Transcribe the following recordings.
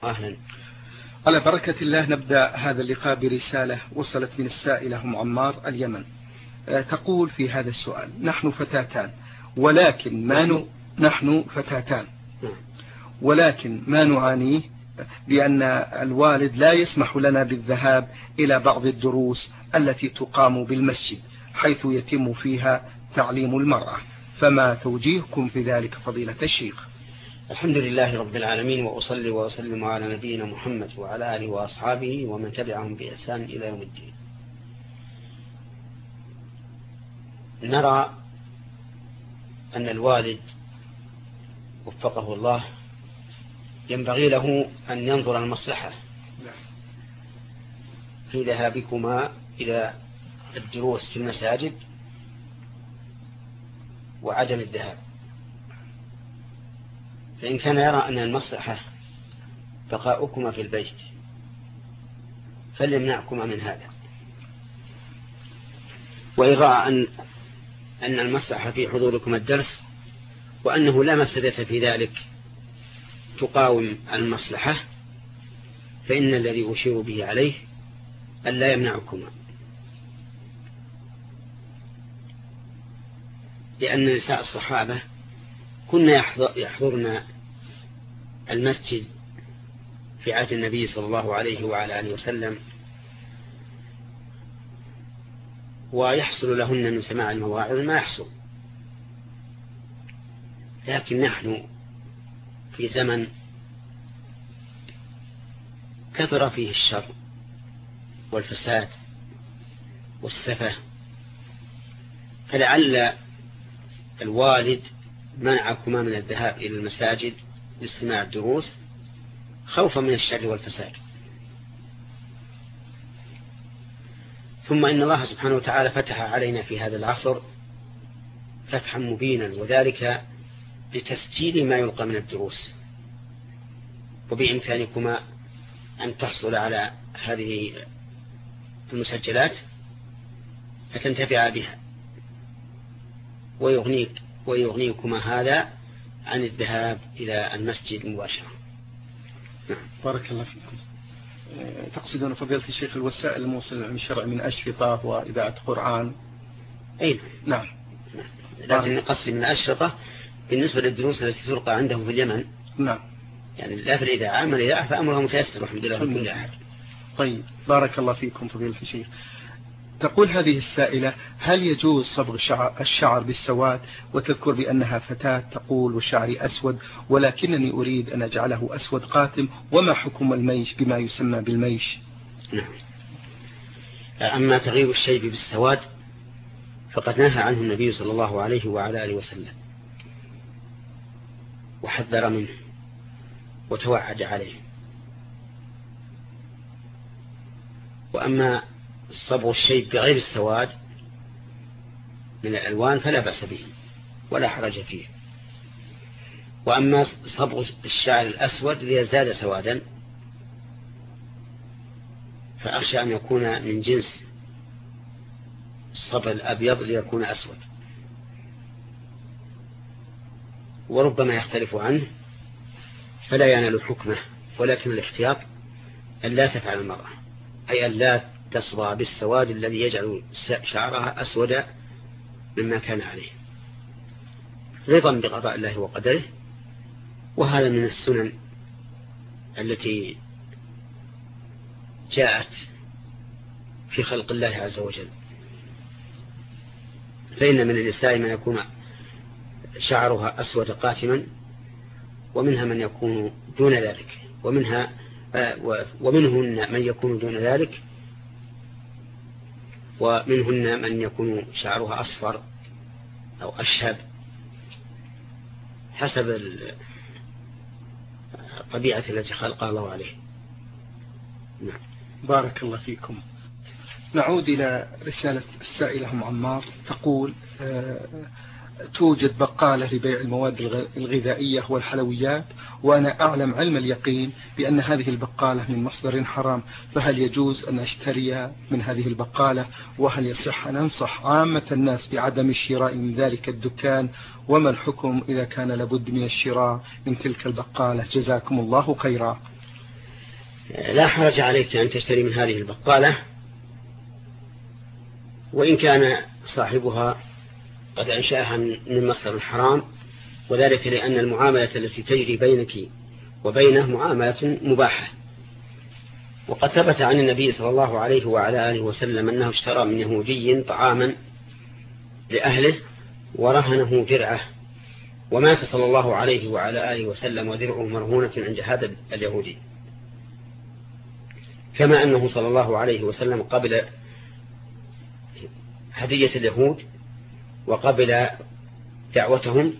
أهلا. على بركة الله نبدأ هذا اللقاء برسالة وصلت من السائلة أم عمار اليمن. تقول في هذا السؤال: نحن فتاتان ولكن ما نعانيه بأن الوالد لا يسمح لنا بالذهاب إلى بعض الدروس التي تقام بالمسجد حيث يتم فيها تعليم المرأة، فما توجيهكم في ذلك فضيلة الشيخ؟ الحمد لله رب العالمين، وأصلي وأسلم على نبينا محمد وعلى آله وأصحابه ومن تبعهم بإحسان إلى يوم الدين. نرى أن الوالد وفقه الله ينبغي له أن ينظر المصلحة في ذهابكما إلى الدروس في المساجد وعدم الذهاب. فإن كان يرى أن المصلحة بقاؤكما في البيت فليمنعكما من هذا، وإن رأى أن المصلحة في حضوركما الدرس وأنه لا مفسدة في ذلك تقاوم المصلحة، فإن الذي أشير به عليه أن لا يمنعكما، لأن نساء الصحابة كنا يحضرن المسجد في عهد النبي صلى الله عليه وعلى آله وسلم، ويحصل لهن من سماع المواعظ ما يحصل. لكن نحن في زمن كثر فيه الشر والفساد والسفه، فلعل الوالد منعكما من الذهاب إلى المساجد لاستماع الدروس خوفا من الشر والفساد. ثم إن الله سبحانه وتعالى فتح علينا في هذا العصر فتحا مبينا، وذلك بتسجيل ما يلقى من الدروس، وبإمكانكما أن تحصل على هذه المسجلات فتنتفع بها، ويغنيكما هذا عن الذهاب إلى المسجد مباشرة. بارك الله فيكم. تقصدون فضيلة الشيخ الوسائل الموصلة للعلم الشرعي من أشرطة وإذاعة قرآن؟ أي نعم. لكن قصدي من أشرطة بالنسبة للدروس التي تلقى عندهم في اليمن. نعم. يعني لا في الإذاعة، أما الإذاعة فأمرها متيسر والحمد لله لكل أحد. طيب بارك الله فيكم فضيلة الشيخ. تقول هذه السائلة: هل يجوز صبغ الشعر بالسواد؟ وتذكر بأنها فتاة تقول: وشعري أسود ولكنني أريد أن أجعله أسود قاتم، وما حكم الميش بما يسمى بالميش؟ نعم. أما تغيير الشيب بالسواد فقد نهى عنه النبي صلى الله عليه وعلى آله وسلم وحذر منه وتوعد عليه. وأما صبغ الشيب بغير السواد من الألوان فلا بأس به ولا حرج فيه. وأما صبغ الشعر الأسود ليزداد سوادا فأخشى أن يكون من جنس الصبغ الأبيض ليكون أسود، وربما يختلف عنه فلا ينال حكمه. ولكن الاحتياط أن لا تفعل المرأة، أي أن لا تصبغ بالسواد الذي يجعل شعرها أسود مما كان عليه، رضا بقضاء الله وقدره. وهذا من السنن التي جاءت في خلق الله عز وجل. فإن من النساء من يكون شعرها أسود قاتما، ومنها من يكون دون ذلك، ومنهن من يكون دون ذلك، ومنهن من يكون شعرها أصفر أو أشهب حسب الطبيعة التي خلقها الله عليه. نعم. بارك الله فيكم. نعود إلى رسالة السائلة أم عمار. تقول: توجد بقالة لبيع المواد الغذائية والحلويات، وأنا أعلم علم اليقين بأن هذه البقالة من مصدر حرام، فهل يجوز أن أشتري من هذه البقالة؟ وهل يصح أن أنصح عامة الناس بعدم الشراء من ذلك الدكان؟ وما الحكم إذا كان لابد من الشراء من تلك البقالة؟ جزاكم الله خيرا. لا حرج عليك أن تشتري من هذه البقالة، وإن كان صاحبها قد أنشأها من مصدر حرام، وذلك لأن المعاملة التي تجري بينك وبينه معاملة مباحة. وقد ثبت عن النبي صلى الله عليه وعلى آله وسلم أنه اشترى من يهودي طعاما لأهله ورهنه درعه، ومات صلى الله عليه وعلى آله وسلم ودرعه مرهونة عند هذا اليهودي. كما أنه صلى الله عليه وسلم قبل هدية اليهود وقبل دعوتهم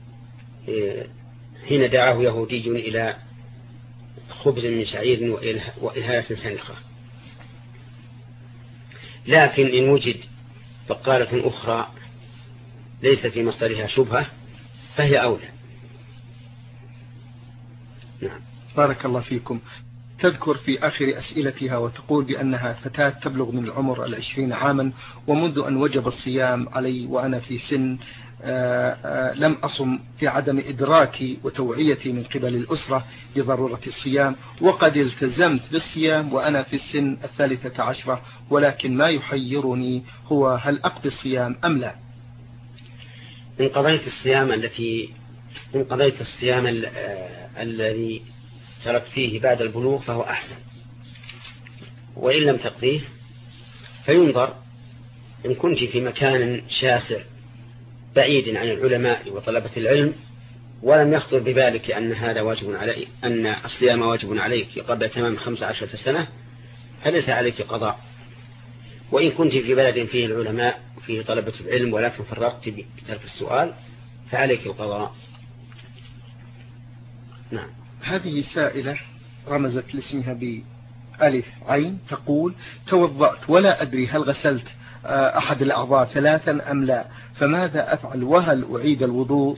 حين دعاه يهودي إلى خبز من شعير وإلهاية سنخة. لكن إن وجد بقالة أخرى ليس في مصدرها شبهة فهي أولى. نعم. بارك الله فيكم. تذكر في آخر أسئلتها وتقول بأنها فتاة تبلغ من العمر 20 عاما، ومنذ أن وجب الصيام علي وأنا في سن لم أصم لعدم إدراكي وتوعيتي من قبل الأسرة بضرورة الصيام، وقد التزمت بالصيام وأنا في السن 13، ولكن ما يحيرني هو هل أقضي الصيام أم لا؟ إن قضيت الصيام الذي ترك فيه بعد البلوغ فهو أحسن، وإن لم تقضيه فينظر إن كنت في مكان شاسع بعيد عن العلماء وطلبة العلم ولم يخطر ببالك أن هذا واجب عليك، أن الصيام واجب عليك قبل تمام 15 سنة، فليس عليك قضاء. وإن كنت في بلد فيه العلماء وفيه طلبة العلم ولكن فرطت بترك السؤال فعليك القضاء. نعم. هذه سائلة رمزت لاسمها بألف عين تقول: توضأت ولا أدري هل غسلت أحد الأعضاء 3 أم لا، فماذا أفعل وهل أعيد الوضوء؟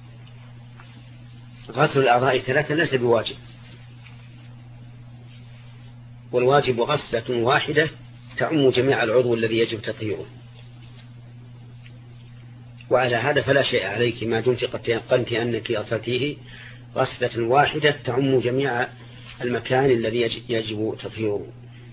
غسل الأعضاء 3 ليس بواجب، والواجب غسلة واحدة تعم جميع العضو الذي يجب تطهيره. وعلى هذا فلا شيء عليك ما دمت قد تيقنت أنك غسلتيه غسلة واحدة تعم جميع المكان الذي يجب تطهيره.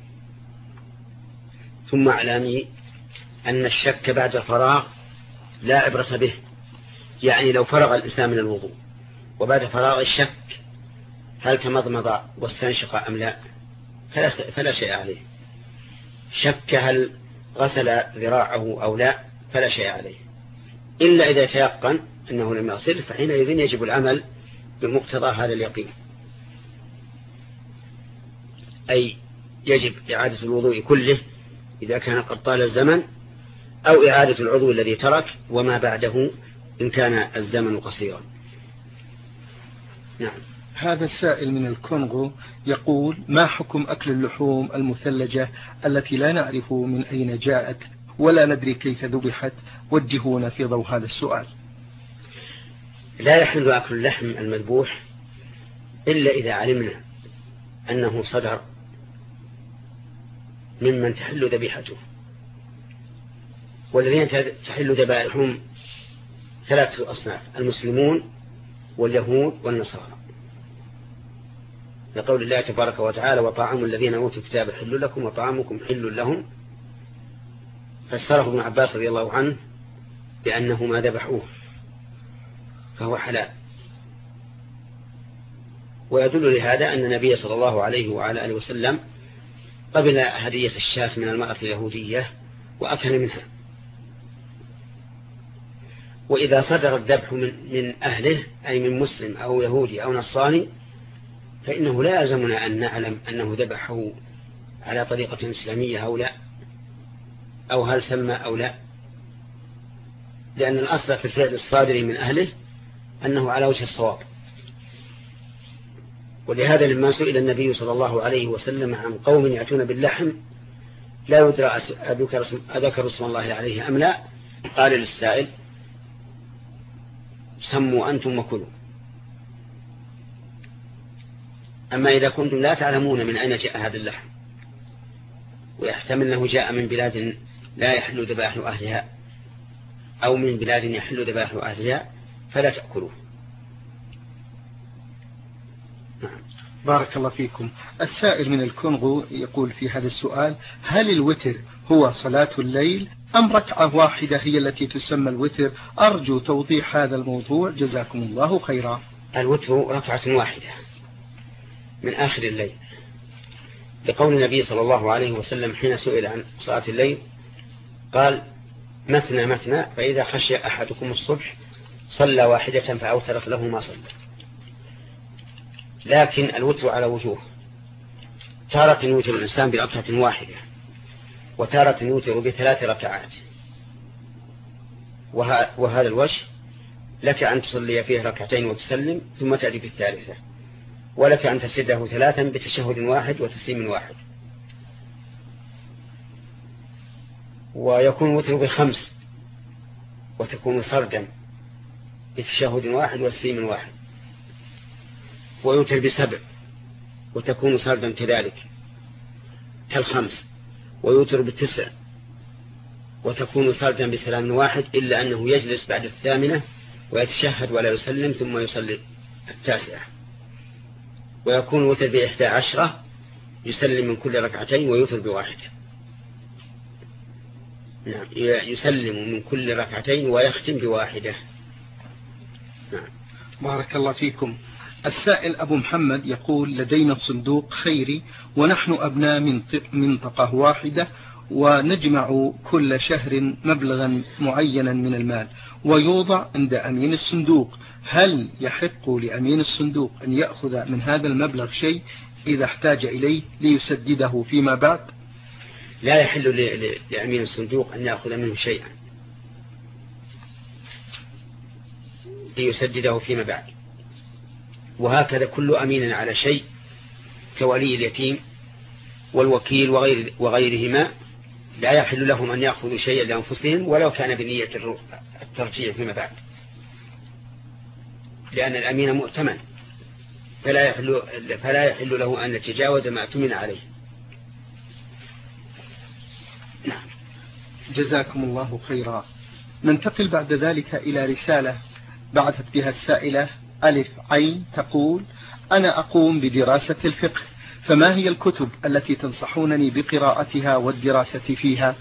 ثم اعلمي أن الشك بعد الفراغ لا عبرة به، يعني لو فرغ الإنسان من الوضوء وبعد فراغ الشك هل تمضمض واستنشق أم لا فلا شيء عليه. شك هل غسل ذراعه أو لا فلا شيء عليه، إلا إذا تيقن أنه لم يغسل، فحينئذ يجب العمل بمقتضى هذا اليقين، أي يجب إعادة الوضوء كله إذا كان قد طال الزمن، أو إعادة العضو الذي ترك وما بعده إن كان الزمن قصيرا. نعم. هذا السائل من الكونغو يقول: ما حكم أكل اللحوم المثلجة التي لا نعرف من أين جاءت ولا ندري كيف ذبحت؟ وجهونا في ضوء هذا السؤال. لا يحل أكل اللحم المذبوح إلا إذا علمنا أنه صدر ممن تحل ذبيحته، والذين تحل ذبائحهم 3 أصناف: المسلمون واليهود والنصارى، لقول الله تبارك وتعالى: وطعام الذين أوتوا الكتاب حل لكم وطعامكم حل لهم. فسره ابن عباس رضي الله عنه بأنه ما ذبحوه فهو حلال. ويدل لهذا أن النبي صلى الله عليه وعلى آله وسلم قبل هدية الشاة من المرأة اليهودية وأكل منها. وإذا صدر الذبح من أهله أي من مسلم أو يهودي أو نصراني فإنه لا يلزمنا أن نعلم أنه ذبحه على طريقة إسلامية أو لا، أو هل سمى أو لا، لأن الأصل في الفعل الصادر من أهله أنه على وجه الصواب. ولهذا لما سئل النبي صلى الله عليه وسلم عن قوم يأتون باللحم لا يدرى أذكر اسم الله عليه أم لا، قال للسائل: سموا أنتم وكلوا. أما إذا كنتم لا تعلمون من أين جاء هذا اللحم، ويحتمل أنه جاء من بلاد لا يحل ذبائح أهلها أو من بلاد يحل ذبائح أهلها، فلا تأكلوه. نعم. بارك الله فيكم. السائل من الكونغو يقول في هذا السؤال: هل الوتر هو صلاة الليل أم ركعة واحدة هي التي تسمى الوتر؟ أرجو توضيح هذا الموضوع، جزاكم الله خيرا. الوتر ركعة واحدة من آخر الليل، لقول النبي صلى الله عليه وسلم حين سئل عن صلاة الليل قال: مثنى مثنى، فإذا خشي أحدكم الصبح صلى واحدة فأوترت له ما صلى. لكن الوتر على وجوه: تارة يوتر الإنسان بركعة واحدة، وتارة يوتر ب3 ركعات، وهذا الوجه لك أن تصلي فيه ركعتين وتسلم ثم تأتي بالثالثة، ولك أن تسده 3 بتشهد واحد وتسليم واحد. ويكون وتر ب5 وتكون سردا بتشهد واحد وتسليم واحد، ويوتر ب7 وتكون سردا كذلك كال5، ويوتر ب9 وتكون سردا بسلام واحد، إلا أنه يجلس بعد 8 ويتشهد ولا يسلم ثم يصلي 9. ويكون وتر ب11 يسلم من كل ركعتين ويوتر ب1. نعم، يسلم من كل ركعتين ويختم ب1. نعم. بارك الله فيكم. السائل أبو محمد يقول: لدينا صندوق خيري ونحن أبناء منطقة واحدة، ونجمع كل شهر مبلغا معينا من المال ويوضع عند أمين الصندوق. هل يحق لأمين الصندوق أن يأخذ من هذا المبلغ شيء إذا احتاج إليه ليسدده فيما بعد؟ لا يحل لأمين الصندوق أن يأخذ منه شيئا ليسدده فيما بعد، وهكذا كل أمين على شيء كولي اليتيم والوكيل وغيرهما لا يحل لهم أن يأخذوا شيئا لأنفسهم ولو كان بنية الترجيع فيما بعد، لأن الأمين مؤتمن فلا يحل له أن يتجاوز ما اؤتمن عليه. نعم. جزاكم الله خيرا. ننتقل بعد ذلك إلى رسالة بعثت بها السائلة ألف عين تقول: أنا أقوم بدراسة الفقه، فما هي الكتب التي تنصحونني بقراءتها والدراسة فيها؟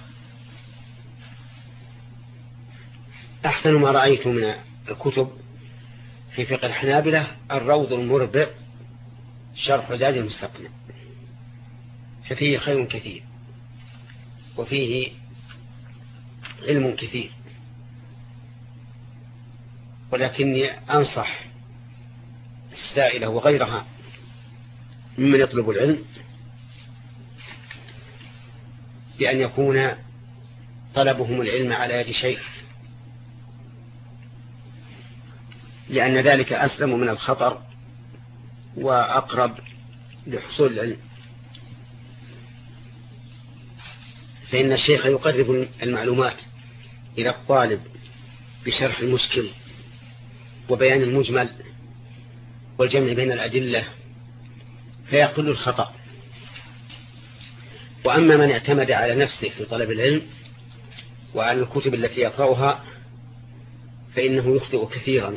أحسن ما رأيت من الكتب في فقه الحنابلة الروض المربع شرح زاد المستقنع، ففيه خير كثير وفيه علم كثير، ولكني أنصح السائلة وغيرها ممن يطلب العلم بأن يكون طلبهم العلم على يد شيخ، لأن ذلك أسلم من الخطر وأقرب لحصول العلم، فإن الشيخ يقرب المعلومات إلى الطالب بشرح المشكل وبيان المجمل والجمع بين الأدلة فيقل الخطأ. وأما من اعتمد على نفسه في طلب العلم وعلى الكتب التي يقرأها فإنه يخطئ كثيرا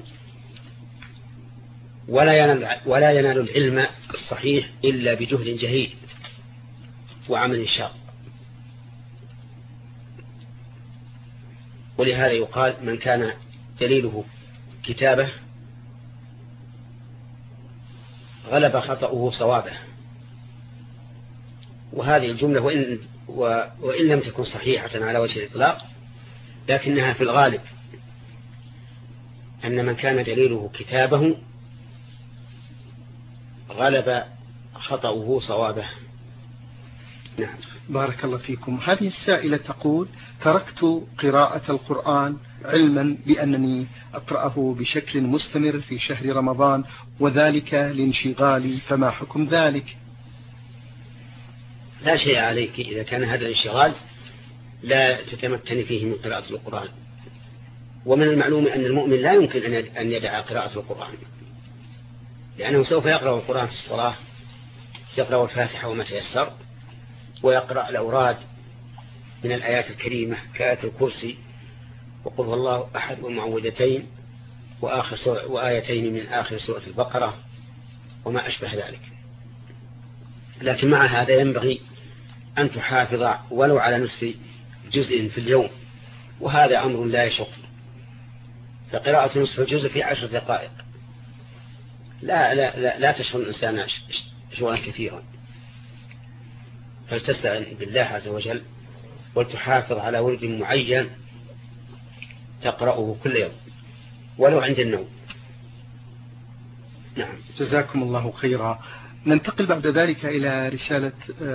ولا ينال العلم الصحيح إلا بجهد جهيد وعمل شاق. ولهذا يقال: من كان دليله كتابه غلب خطأه صوابه. وهذه الجملة وإن لم تكن صحيحة على وجه الإطلاق لكنها في الغالب أن من كان دليله كتابه غلب خطأه صوابه. نعم. بارك الله فيكم. هذه السائلة تقول: تركت قراءة القرآن علما بأنني أقرأه بشكل مستمر في شهر رمضان وذلك لانشغالي، فما حكم ذلك؟ لا شيء عليك إذا كان هذا الانشغال لا تتمكن فيه من قراءة القرآن. ومن المعلوم أن المؤمن لا يمكن أن يدع قراءة القرآن، لأنه سوف يقرأ القرآن في الصلاة، يقرأ الفاتحة وما تيسر، ويقرأ الأوراد من الآيات الكريمة كآية الكرسي وقل هو الله أحد والمعوذتين وآيتين من آخر سورة البقرة وما أشبه ذلك. لكن مع هذا ينبغي أن تحافظ ولو على نصف جزء في اليوم، وهذا أمر لا يشق. فقراءة نصف الجزء في 10 دقائق لا تشغل الإنسان شغلا كثيرا، فلتستعن بالله عز وجل ولتحافظ على ورد معين تقرأه كل يوم ولو عند النوم. نعم. جزاكم الله خيرا. ننتقل بعد ذلك إلى رسالة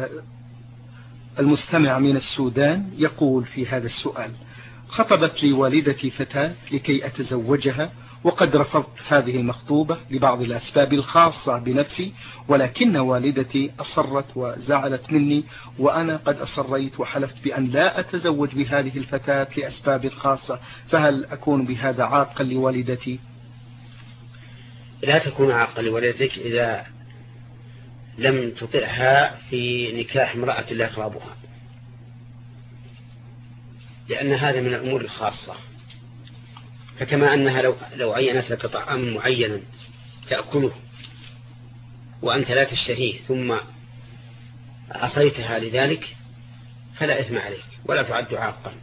المستمع من السودان، يقول في هذا السؤال: خطبت لي والدتي فتاة لكي أتزوجها، وقد رفضت هذه المخطوبة لبعض الأسباب الخاصة بنفسي، ولكن والدتي أصرت وزعلت مني، وأنا قد أصريت وحلفت بأن لا أتزوج بهذه الفتاة لأسباب خاصة، فهل أكون بهذا عاقا لوالدتي؟ لا تكون عاقا لوالدتك إذا لم تطعها في نكاح امرأة لا يقربها، لأن هذا من الأمور الخاصة. فكما أنها لو عينت لك طعاما معينا تأكله وأنت لا تشتهيه ثم عصيتها لذلك فلا إثم عليك ولا تعد عاقا.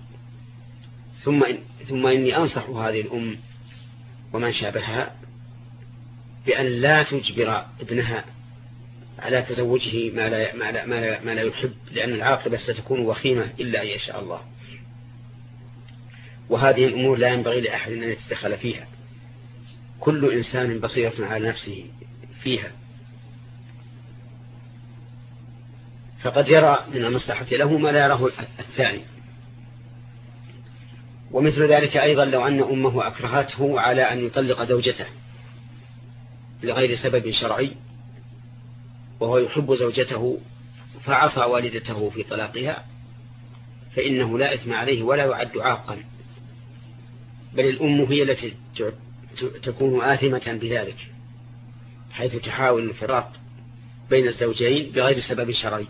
ثم إني أنصح هذه الأم ومن شابهها بأن لا تجبر ابنها على تزوجه ما لا يحب، لأن العاقبة ستكون وخيمة إلا أن يشاء الله. وهذه الأمور لا ينبغي لأحد أن يتدخل فيها، كل إنسان بصيرة على نفسه فيها، فقد يرى من المصلحة له ما لا يراه الثاني. ومثل ذلك أيضا لو أن أمه أكرهته على أن يطلق زوجته لغير سبب شرعي وهو يحب زوجته فعصى والدته في طلاقها، فإنه لا إثم عليه ولا يعد عاقا، بل الأم هي التي تكون آثمة بذلك، حيث تحاول الفراق بين الزوجين بغير سبب شرعي.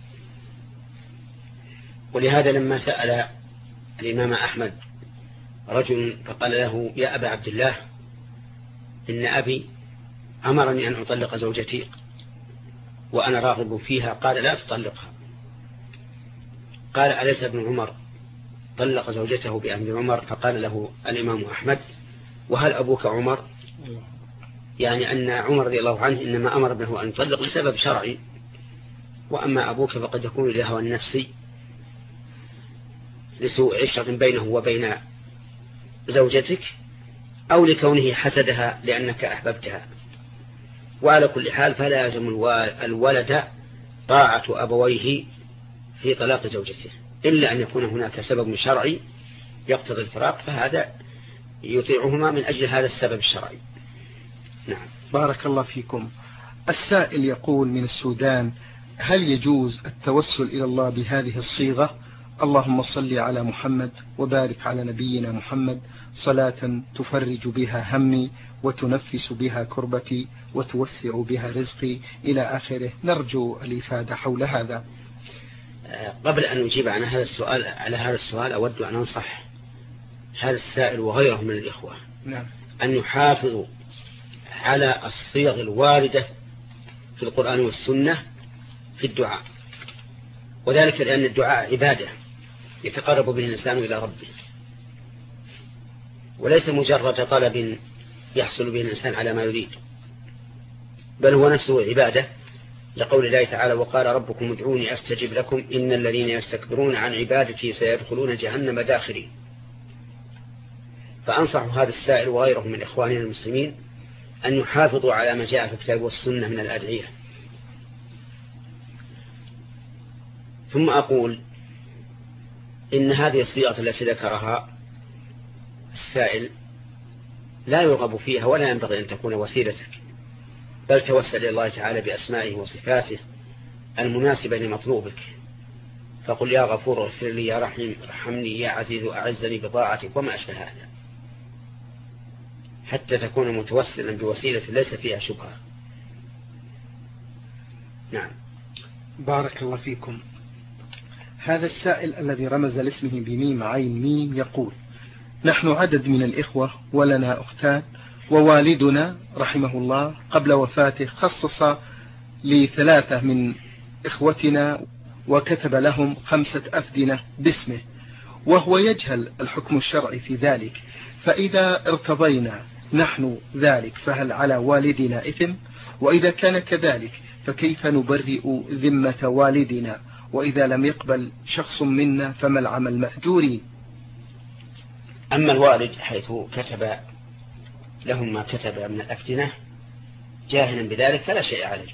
ولهذا لما سأل الإمام أحمد رجل فقال له: يا أبا عبد الله، إن أبي أمرني أن أطلق زوجتي وأنا راغب فيها، قال: لا تطلقها. قال: أليس ابن عمر طلق زوجته بأمر عمر؟ فقال له الإمام أحمد: وهل أبوك عمر؟ يعني أن عمر رضي الله عنه إنما أمر ابنه أن يطلق لسبب شرعي، وأما أبوك فقد يكون لهوى النفسي لسوء عشرة بينه وبين زوجتك، أو لكونه حسدها لأنك أحببتها. وعلى كل حال فلا يلزم الولد طاعة أبويه في طلاق زوجته، إلا أن يكون هناك سبب شرعي يقتضي الفراق، فهذا يطيعهما من أجل هذا السبب الشرعي. نعم. بارك الله فيكم. السائل يقول من السودان: هل يجوز التوسل إلى الله بهذه الصيغة: اللهم صل على محمد وبارك على نبينا محمد صلاة تفرج بها همي وتنفس بها كربتي وتوسع بها رزقي إلى آخره؟ نرجو الإفادة حول هذا. قبل أن نجيب عن هذا السؤال أود أن أنصح هذا السائل وغيره من الإخوة أن يحافظوا على الصيغ الواردة في القرآن والسنة في الدعاء، وذلك لأن الدعاء عبادة يتقرب به الإنسان إلى ربه، وليس مجرد طلب يحصل به الإنسان على ما يريد، بل هو نفسه عبادة، لقول الله تعالى: وقال ربكم ادعوني أستجب لكم إن الذين يستكبرون عن عبادتي سيدخلون جهنم داخرين. فأنصح هذا السائل وغيره من إخواننا المسلمين أن يحافظوا على ما جاء في الكتاب والسنة من الأدعية. ثم أقول إن هذه الصيغة التي ذكرها السائل لا يرغب فيها ولا ينبغي أن تكون وسيلتك، بل توسل إلى الله تعالى بأسمائه وصفاته المناسبة لمطلوبك، فقل: يا غفور اغفر لي، يا رحيم ارحمني، يا عزيز أعزني بطاعتك، وما أشبه هذا، حتى تكون متوسلا بوسيلة ليس فيها شبهة. نعم. بارك الله فيكم. هذا السائل الذي رمز لاسمه بميم عين ميم يقول: نحن عدد من الإخوة ولنا أختان، ووالدنا رحمه الله قبل وفاته خصص ل3 من إخوتنا وكتب لهم 5 أفدنة باسمه، وهو يجهل الحكم الشرعي في ذلك، فإذا ارتضينا نحن ذلك فهل على والدنا إثم؟ وإذا كان كذلك فكيف نبرئ ذمة والدنا؟ وإذا لم يقبل شخص منا فما العمل مأجورين؟ أما الوالد حيث كتب لهم ما كتب من الأفدنة جاهلا بذلك فلا شيء عليه.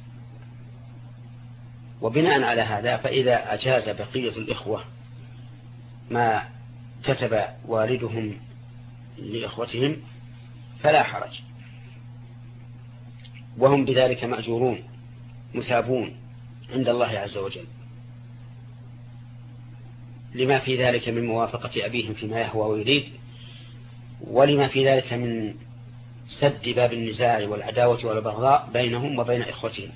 وبناء على هذا فإذا أجاز بقية الإخوة ما كتب والدهم لإخوتهم فلا حرج، وهم بذلك مأجورون مثابون عند الله عز وجل، لما في ذلك من موافقة أبيهم فيما يهوى ويريد، ولما في ذلك من سد باب النزاع والعداوة والبغضاء بينهم وبين إخوتهم.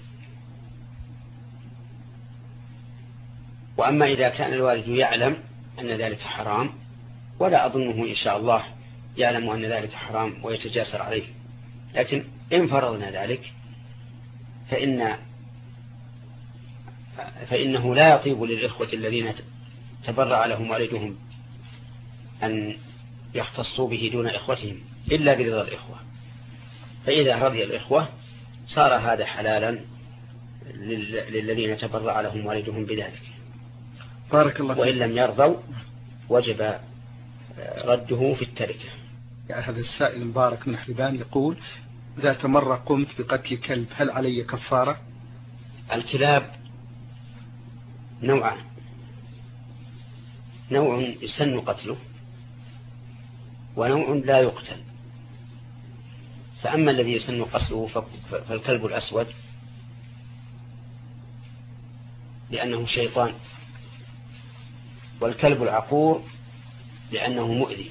وأما إذا كان الوالد يعلم أن ذلك حرام، ولا أظنه إن شاء الله يعلم أن ذلك حرام ويتجاسر عليه، لكن إن فرضنا ذلك فإنه لا يطيب للإخوة الذين تبرع لهم والدهم أن يختصوا به دون إخوتهم إلا برضا الإخوة. فإذا رضي الإخوة صار هذا حلالا للذين تبرع لهم والدهم بذلك. بارك الله فيك. وإن لم يرضوا وجب رده في التركة. يعني هذا السائل مبارك من حلبان يقول: ذات مرة قمت بقتل كلب، هل علي كفارة؟ الكلاب نوعان: نوع يسن قتله ونوع لا يقتل. فأما الذي يسن قتله فالكلب الأسود، لأنه شيطان، والكلب العقور لأنه مؤذي.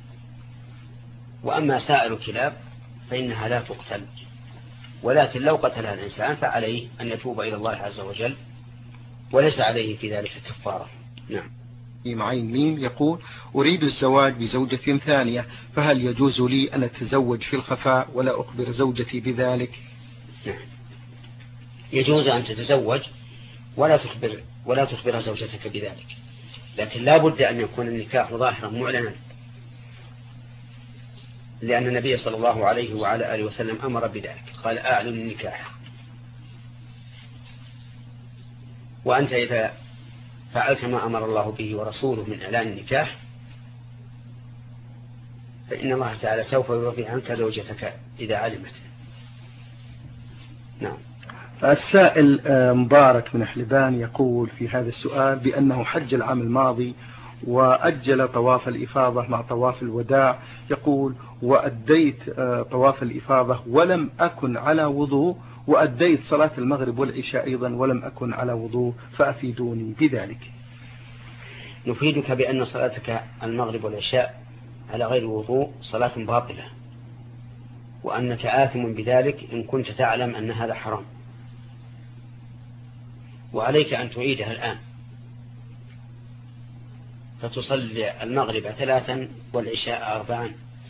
وأما سائر الكلاب فإنها لا تقتل، ولكن لو قتلها الإنسان فعليه أن يتوب إلى الله عز وجل وليس عليه في ذلك كفارة. نعم. معين ميم يقول: أريد الزواج بزوجة ثانية، فهل يجوز لي أن أتزوج في الخفاء ولا أخبر زوجتي بذلك؟ نعم، يجوز أن تتزوج ولا تخبر زوجتك بذلك، لكن لا بد أن يكون النكاح ظاهرا معلنا، لأن النبي صلى الله عليه وعلى آله وسلم أمر بذلك، قال: أعلن النكاح. وأنت إذا فعلت ما أمر الله به ورسوله من إعلان النكاح فإن الله تعالى سوف يرضي عنك زوجتك إذا علمت. نعم. السائل مبارك من حلبان يقول في هذا السؤال بأنه حج العام الماضي وأجل طواف الإفاضة مع طواف الوداع. يقول: وأديت طواف الإفاضة ولم أكن على وضوء، وأديت صلاة المغرب والعشاء أيضا ولم أكن على وضوء، فأفيدوني بذلك. نفيدك بأن صلاتك المغرب والعشاء على غير وضوء صلاة باطلة، وأنك آثم بذلك إن كنت تعلم أن هذا حرام، وعليك أن تعيدها الآن، فتصلي المغرب 3 والعشاء 4،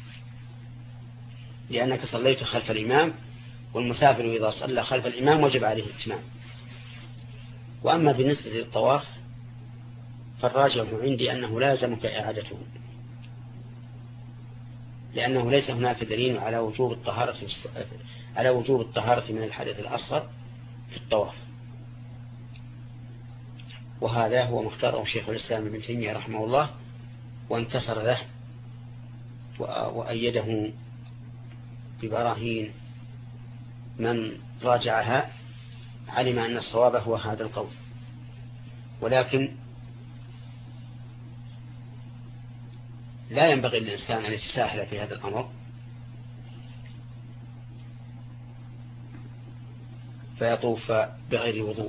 لأنك صليت خلف الإمام، والمسافر إذا صلى خلف الإمام وجب عليه الإتمام. وأما بالنسبة للطواف فالراجح عندي أنه لا يلزمك إعادته، لأنه ليس هناك دليل على وجوب الطهارة من الحدث الأصغر في الطواف، وهذا هو مختاره شيخ الإسلام ابن تيمية رحمه الله، وانتصر له وأيده ببراهين. من راجعها علم أن الصواب هو هذا القول، ولكن لا ينبغي للإنسان أن يتساهل في هذا الأمر فيطوف بغير وضوء.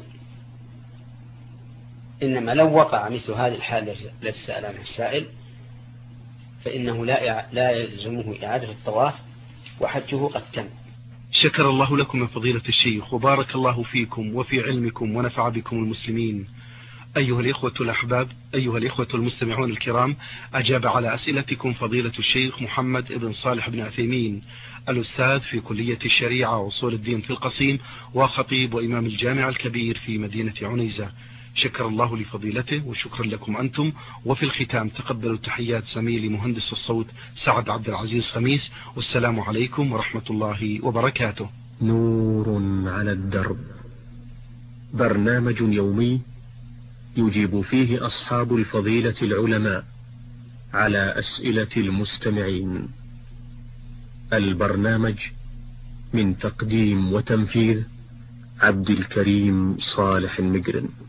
إنما لو وقع مثل هذه الحالة التي سأل عنها السائل فإنه لا يلزمه إعادة الطواف وحجه قد تم. شكر الله لكم يا فضيلة الشيخ، وبارك الله فيكم وفي علمكم ونفع بكم المسلمين. أيها الإخوة الأحباب، أيها الإخوة المستمعون الكرام، أجاب على أسئلتكم فضيلة الشيخ محمد بن صالح بن عثيمين، الأستاذ في كلية الشريعة وأصول الدين في القصيم، وخطيب وإمام الجامع الكبير في مدينة عنيزة. شكر الله لفضيلته وشكرا لكم أنتم. وفي الختام تقبلوا تحيات زميلي مهندس الصوت سعد عبد العزيز خميس، والسلام عليكم ورحمة الله وبركاته. نور على الدرب، برنامج يومي يجيب فيه أصحاب الفضيلة العلماء على أسئلة المستمعين. البرنامج من تقديم وتنفيذ عبد الكريم صالح المقرن.